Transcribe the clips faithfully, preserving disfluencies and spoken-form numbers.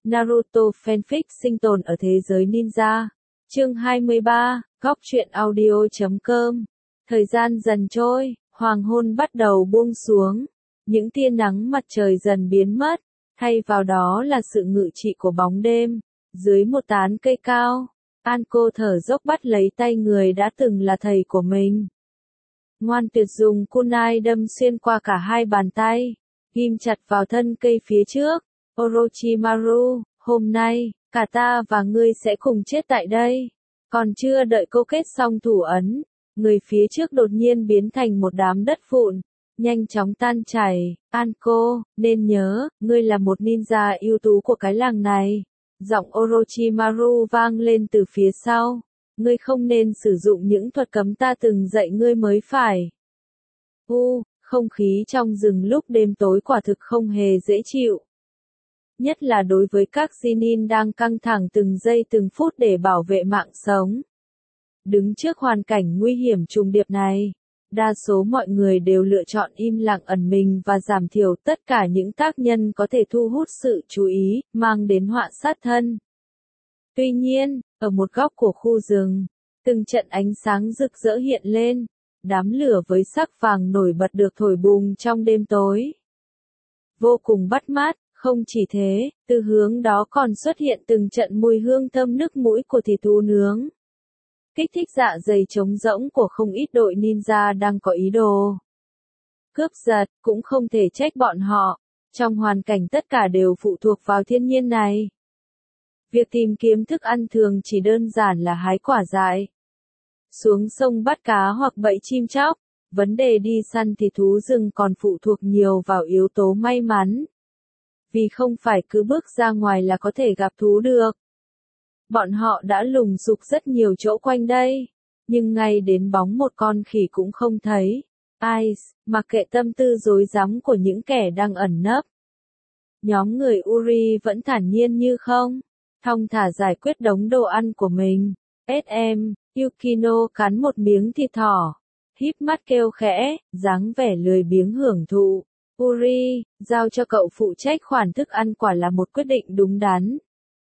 Naruto fanfic sinh tồn ở thế giới ninja. Chương hai mươi ba, góc truyện audio chấm com. Thời gian dần trôi, hoàng hôn bắt đầu buông xuống. Những tia nắng mặt trời dần biến mất, thay vào đó là sự ngự trị của bóng đêm. Dưới một tán cây cao, Anko thở dốc bắt lấy tay người đã từng là thầy của mình. Ngoan tuyệt dùng kunai đâm xuyên qua cả hai bàn tay, ghim chặt vào thân cây phía trước. Orochimaru, hôm nay, cả ta và ngươi sẽ cùng chết tại đây. Còn chưa đợi cô kết xong thủ ấn, người phía trước đột nhiên biến thành một đám đất vụn, nhanh chóng tan chảy. Anko, nên nhớ, ngươi là một ninja ưu tú của cái làng này. Giọng Orochimaru vang lên từ phía sau. Ngươi không nên sử dụng những thuật cấm ta từng dạy ngươi mới phải. U, không khí trong rừng lúc đêm tối quả thực không hề dễ chịu. Nhất là đối với các Genin đang căng thẳng từng giây từng phút để bảo vệ mạng sống. Đứng trước hoàn cảnh nguy hiểm trùng điệp này, đa số mọi người đều lựa chọn im lặng ẩn mình và giảm thiểu tất cả những tác nhân có thể thu hút sự chú ý, mang đến họa sát thân. Tuy nhiên, ở một góc của khu rừng, từng trận ánh sáng rực rỡ hiện lên, đám lửa với sắc vàng nổi bật được thổi bùng trong đêm tối. Vô cùng bắt mắt, không chỉ thế, từ hướng đó còn xuất hiện từng trận mùi hương thơm nức mũi của thịt thú nướng. Kích thích dạ dày trống rỗng của không ít đội ninja đang có ý đồ cướp giật, cũng không thể trách bọn họ, trong hoàn cảnh tất cả đều phụ thuộc vào thiên nhiên này. Việc tìm kiếm thức ăn thường chỉ đơn giản là hái quả dại, xuống sông bắt cá hoặc bẫy chim chóc. Vấn đề đi săn thịt thú rừng còn phụ thuộc nhiều vào yếu tố may mắn. Vì không phải cứ bước ra ngoài là có thể gặp thú được. Bọn họ đã lùng sục rất nhiều chỗ quanh đây, nhưng ngay đến bóng một con khỉ cũng không thấy. Ice, mặc kệ tâm tư rối rắm của những kẻ đang ẩn nấp. Nhóm người Uri vẫn thản nhiên như không, thong thả giải quyết đống đồ ăn của mình. ét em, Yukino cắn một miếng thịt thỏ, híp mắt kêu khẽ, dáng vẻ lười biếng hưởng thụ. Uri, giao cho cậu phụ trách khoản thức ăn quả là một quyết định đúng đắn.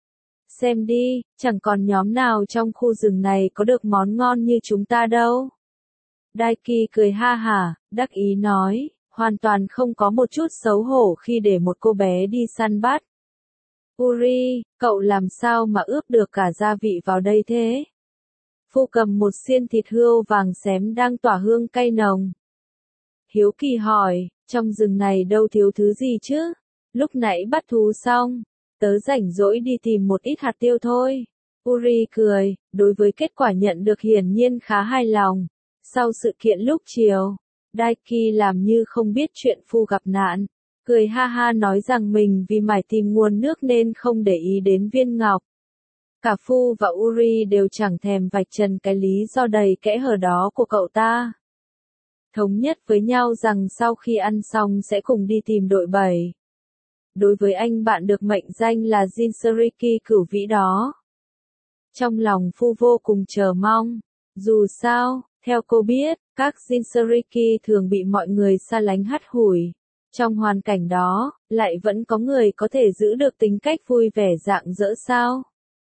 Xem đi, chẳng còn nhóm nào trong khu rừng này có được món ngon như chúng ta đâu. Daiki cười ha hả, đắc ý nói, hoàn toàn không có một chút xấu hổ khi để một cô bé đi săn bắt. Uri, cậu làm sao mà ướp được cả gia vị vào đây thế? Phu cầm một xiên thịt hươu vàng xém đang tỏa hương cay nồng. Hiếu kỳ hỏi, trong rừng này đâu thiếu thứ gì chứ? Lúc nãy bắt thú xong, tớ rảnh rỗi đi tìm một ít hạt tiêu thôi. Uri cười, đối với kết quả nhận được hiển nhiên khá hài lòng. Sau sự kiện lúc chiều, Daiki làm như không biết chuyện Phu gặp nạn, cười ha ha nói rằng mình vì mải tìm nguồn nước nên không để ý đến viên ngọc. Cả Phu và Uri đều chẳng thèm vạch trần cái lý do đầy kẽ hở đó của cậu ta. Thống nhất với nhau rằng sau khi ăn xong sẽ cùng đi tìm đội bảy. Đối với anh bạn được mệnh danh là Jinchuriki cửu vĩ đó. Trong lòng Phu vô cùng chờ mong. Dù sao, theo cô biết, các Jinchuriki thường bị mọi người xa lánh hắt hủi. Trong hoàn cảnh đó, lại vẫn có người có thể giữ được tính cách vui vẻ rạng rỡ sao?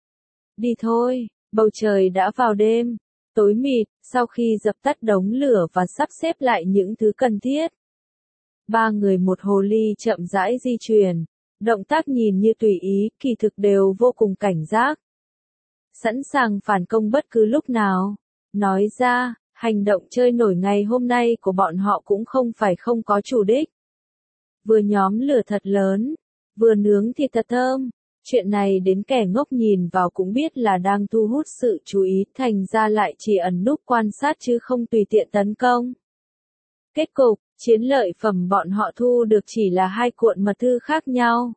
Đi thôi, bầu trời đã vào đêm, tối mịt, sau khi dập tắt đống lửa và sắp xếp lại những thứ cần thiết. Ba người một hồ ly chậm rãi di chuyển, động tác nhìn như tùy ý, kỳ thực đều vô cùng cảnh giác. Sẵn sàng phản công bất cứ lúc nào. Nói ra, hành động chơi nổi ngày hôm nay của bọn họ cũng không phải không có chủ đích. Vừa nhóm lửa thật lớn, vừa nướng thịt thật thơm. Chuyện này đến kẻ ngốc nhìn vào cũng biết là đang thu hút sự chú ý, thành ra lại chỉ ẩn núp quan sát chứ không tùy tiện tấn công. Kết cục, chiến lợi phẩm bọn họ thu được chỉ là hai cuộn mật thư khác nhau.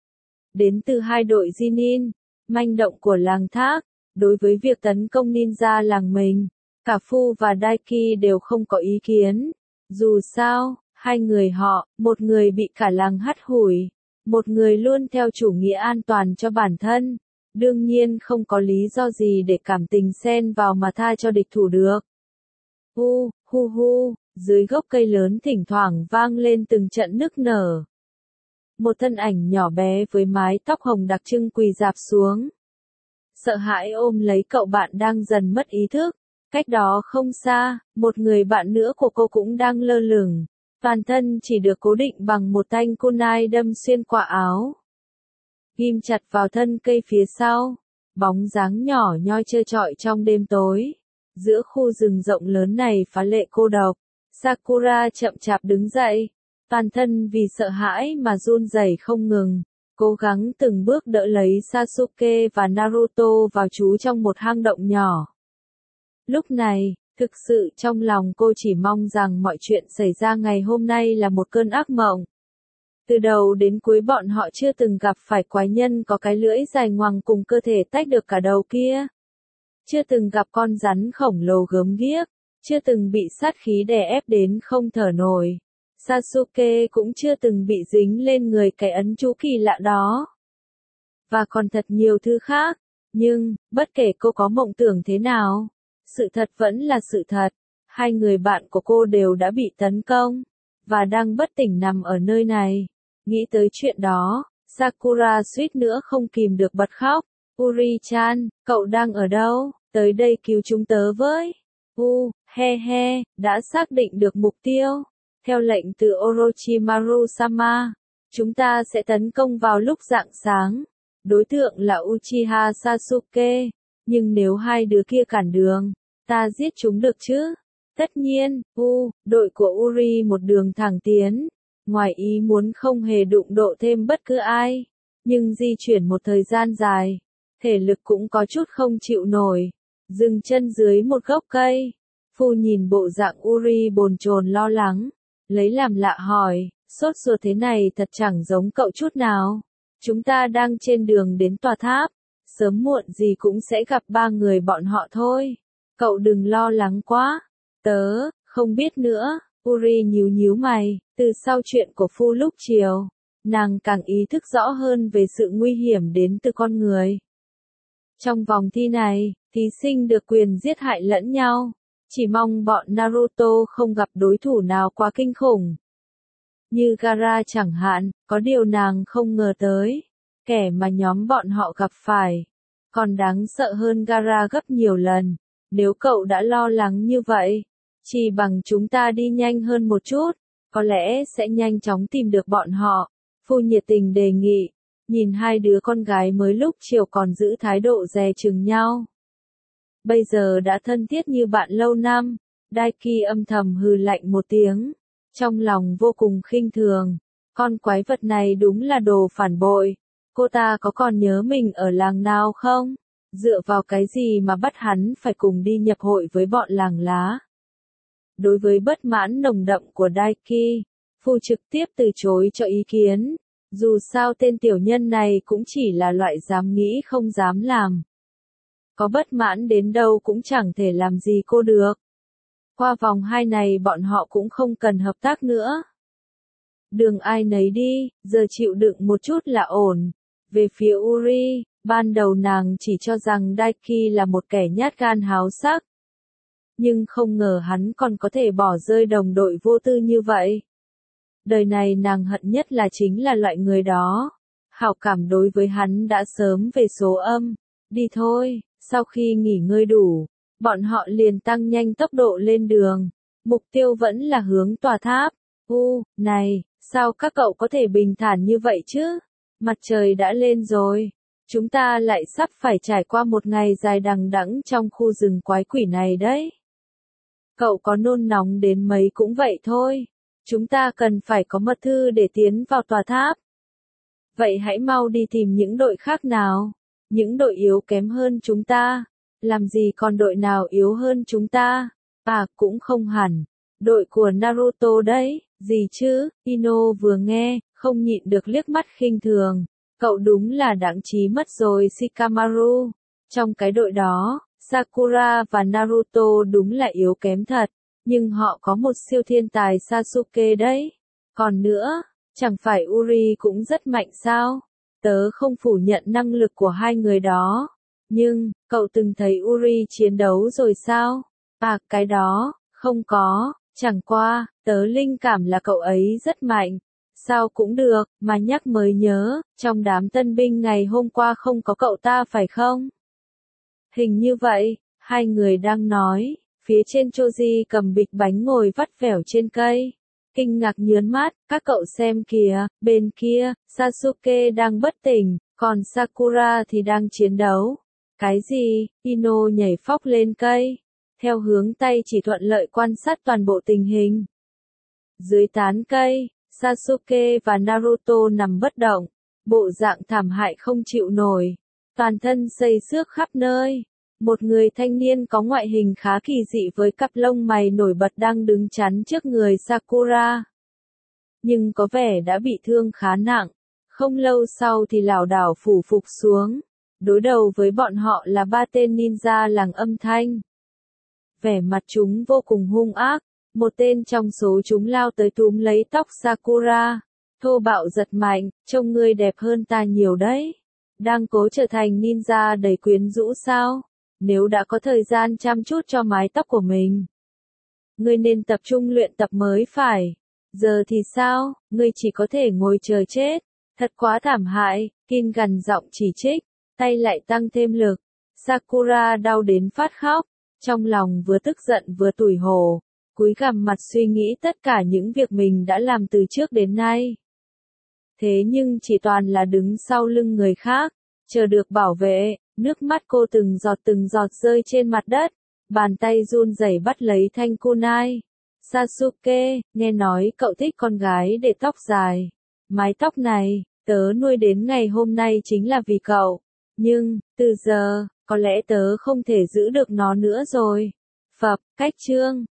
Đến từ hai đội Genin, manh động của làng Thác. Đối với việc tấn công ninja làng mình, cả Phu và Daiki đều không có ý kiến. Dù sao, hai người họ, một người bị cả làng hắt hủi, một người luôn theo chủ nghĩa an toàn cho bản thân, đương nhiên không có lý do gì để cảm tình xen vào mà tha cho địch thủ được. Hu, hu hu, dưới gốc cây lớn thỉnh thoảng vang lên từng trận nức nở. một thân ảnh nhỏ bé với mái tóc hồng đặc trưng quỳ rạp xuống. Sợ hãi ôm lấy cậu bạn đang dần mất ý thức. Cách đó không xa, một người bạn nữa của cô cũng đang lơ lửng. Toàn thân chỉ được cố định bằng một thanh kunai đâm xuyên qua áo. Ghim chặt vào thân cây phía sau. Bóng dáng nhỏ nhoi trơ trọi trong đêm tối. Giữa khu rừng rộng lớn này phá lệ cô độc. Sakura chậm chạp đứng dậy. Toàn thân vì sợ hãi mà run rẩy không ngừng. Cố gắng từng bước đỡ lấy Sasuke và Naruto vào trú trong một hang động nhỏ. Lúc này, thực sự trong lòng cô chỉ mong rằng mọi chuyện xảy ra ngày hôm nay là một cơn ác mộng. Từ đầu đến cuối bọn họ chưa từng gặp phải quái nhân có cái lưỡi dài ngoằng cùng cơ thể tách được cả đầu kia. Chưa từng gặp con rắn khổng lồ gớm ghiếc, chưa từng bị sát khí đè ép đến không thở nổi. Sasuke cũng chưa từng bị dính lên người cái ấn chú kỳ lạ đó. Và còn thật nhiều thứ khác, nhưng, bất kể cô có mộng tưởng thế nào, sự thật vẫn là sự thật. Hai người bạn của cô đều đã bị tấn công, và đang bất tỉnh nằm ở nơi này. Nghĩ tới chuyện đó, Sakura suýt nữa không kìm được bật khóc. Uri-chan, cậu đang ở đâu? Tới đây cứu chúng tớ với. U, he he, đã xác định được mục tiêu. Theo lệnh từ Orochimaru-sama, chúng ta sẽ tấn công vào lúc rạng sáng. Đối tượng là Uchiha Sasuke, nhưng nếu hai đứa kia cản đường, ta giết chúng được chứ? Tất nhiên, U, đội của Uri một đường thẳng tiến, ngoài ý muốn không hề đụng độ thêm bất cứ ai, nhưng di chuyển một thời gian dài, thể lực cũng có chút không chịu nổi, dừng chân dưới một gốc cây. Phu nhìn bộ dạng Uri bồn chồn lo lắng, lấy làm lạ hỏi, sốt ruột thế này thật chẳng giống cậu chút nào. Chúng ta đang trên đường đến tòa tháp, sớm muộn gì cũng sẽ gặp ba người bọn họ thôi. Cậu đừng lo lắng quá. Tớ, không biết nữa. Uri nhíu nhíu mày, từ sau chuyện của Phu lúc chiều, nàng càng ý thức rõ hơn về sự nguy hiểm đến từ con người. Trong vòng thi này, thí sinh được quyền giết hại lẫn nhau. Chỉ mong bọn Naruto không gặp đối thủ nào quá kinh khủng. Như Gaara chẳng hạn, có điều nàng không ngờ tới. Kẻ mà nhóm bọn họ gặp phải, còn đáng sợ hơn Gaara gấp nhiều lần. Nếu cậu đã lo lắng như vậy, chỉ bằng chúng ta đi nhanh hơn một chút, có lẽ sẽ nhanh chóng tìm được bọn họ. Phu nhiệt tình đề nghị, nhìn hai đứa con gái mới lúc chiều còn giữ thái độ dè chừng nhau. Bây giờ đã thân thiết như bạn lâu năm, Daiki âm thầm hừ lạnh một tiếng, trong lòng vô cùng khinh thường. Con quái vật này đúng là đồ phản bội. Cô ta có còn nhớ mình ở làng nào không? Dựa vào cái gì mà bắt hắn phải cùng đi nhập hội với bọn làng lá? Đối với bất mãn nồng đậm của Daiki, Phu trực tiếp từ chối cho ý kiến. Dù sao tên tiểu nhân này cũng chỉ là loại dám nghĩ không dám làm. Có bất mãn đến đâu cũng chẳng thể làm gì cô được. Qua vòng hai này bọn họ cũng không cần hợp tác nữa. Đường ai nấy đi, giờ chịu đựng một chút là ổn. Về phía Uri, ban đầu nàng chỉ cho rằng Daiki là một kẻ nhát gan háo sắc. Nhưng không ngờ hắn còn có thể bỏ rơi đồng đội vô tư như vậy. Đời này nàng hận nhất là chính là loại người đó. Hảo cảm đối với hắn đã sớm về số âm. Đi thôi, sau khi nghỉ ngơi đủ, bọn họ liền tăng nhanh tốc độ lên đường. Mục tiêu vẫn là hướng tòa tháp. U, này, sao các cậu có thể bình thản như vậy chứ? Mặt trời đã lên rồi. Chúng ta lại sắp phải trải qua một ngày dài đằng đẵng trong khu rừng quái quỷ này đấy. Cậu có nôn nóng đến mấy cũng vậy thôi. Chúng ta cần phải có mật thư để tiến vào tòa tháp. Vậy hãy mau đi tìm những đội khác nào. Những đội yếu kém hơn chúng ta. Làm gì còn đội nào yếu hơn chúng ta? À, cũng không hẳn. Đội của Naruto đấy. Gì chứ? Ino vừa nghe, không nhịn được liếc mắt khinh thường. Cậu đúng là đáng trí mất rồi Shikamaru. Trong cái đội đó, Sakura và Naruto đúng là yếu kém thật. Nhưng họ có một siêu thiên tài Sasuke đấy. Còn nữa, chẳng phải Uri cũng rất mạnh sao? Tớ không phủ nhận năng lực của hai người đó. Nhưng, cậu từng thấy Uri chiến đấu rồi sao? À, cái đó, không có. Chẳng qua, tớ linh cảm là cậu ấy rất mạnh. sao cũng được, mà nhắc mới nhớ, trong đám tân binh ngày hôm qua không có cậu ta phải không? Hình như vậy, hai người đang nói, phía trên Choji cầm bịch bánh ngồi vắt vẻo trên cây. Kinh ngạc nhớn mắt, các cậu xem kìa, bên kia, Sasuke đang bất tỉnh, còn Sakura thì đang chiến đấu. Cái gì? Ino nhảy phóc lên cây, theo hướng tay chỉ thuận lợi quan sát toàn bộ tình hình. Dưới tán cây, Sasuke và Naruto nằm bất động, bộ dạng thảm hại không chịu nổi, toàn thân xây xước khắp nơi. Một người thanh niên có ngoại hình khá kỳ dị với cặp lông mày nổi bật đang đứng chắn trước người Sakura. Nhưng có vẻ đã bị thương khá nặng, không lâu sau thì lảo đảo phủ phục xuống. Đối đầu với bọn họ là ba tên ninja làng âm thanh. Vẻ mặt chúng vô cùng hung ác, một tên trong số chúng lao tới túm lấy tóc Sakura. Thô bạo giật mạnh, trông ngươi đẹp hơn ta nhiều đấy. Đang cố trở thành ninja đầy quyến rũ sao? Nếu đã có thời gian chăm chút cho mái tóc của mình, ngươi nên tập trung luyện tập mới phải. Giờ thì sao, ngươi chỉ có thể ngồi chờ chết. Thật quá thảm hại, Kin gằn giọng chỉ trích, tay lại tăng thêm lực. Sakura đau đến phát khóc, trong lòng vừa tức giận vừa tủi hổ, cúi gằm mặt suy nghĩ tất cả những việc mình đã làm từ trước đến nay. Thế nhưng chỉ toàn là đứng sau lưng người khác, chờ được bảo vệ. Nước mắt cô từng giọt từng giọt rơi trên mặt đất, bàn tay run rẩy bắt lấy thanh kunai. Sasuke, nghe nói cậu thích con gái để tóc dài. Mái tóc này, tớ nuôi đến ngày hôm nay chính là vì cậu. Nhưng, từ giờ, có lẽ tớ không thể giữ được nó nữa rồi. Phập, cách chương.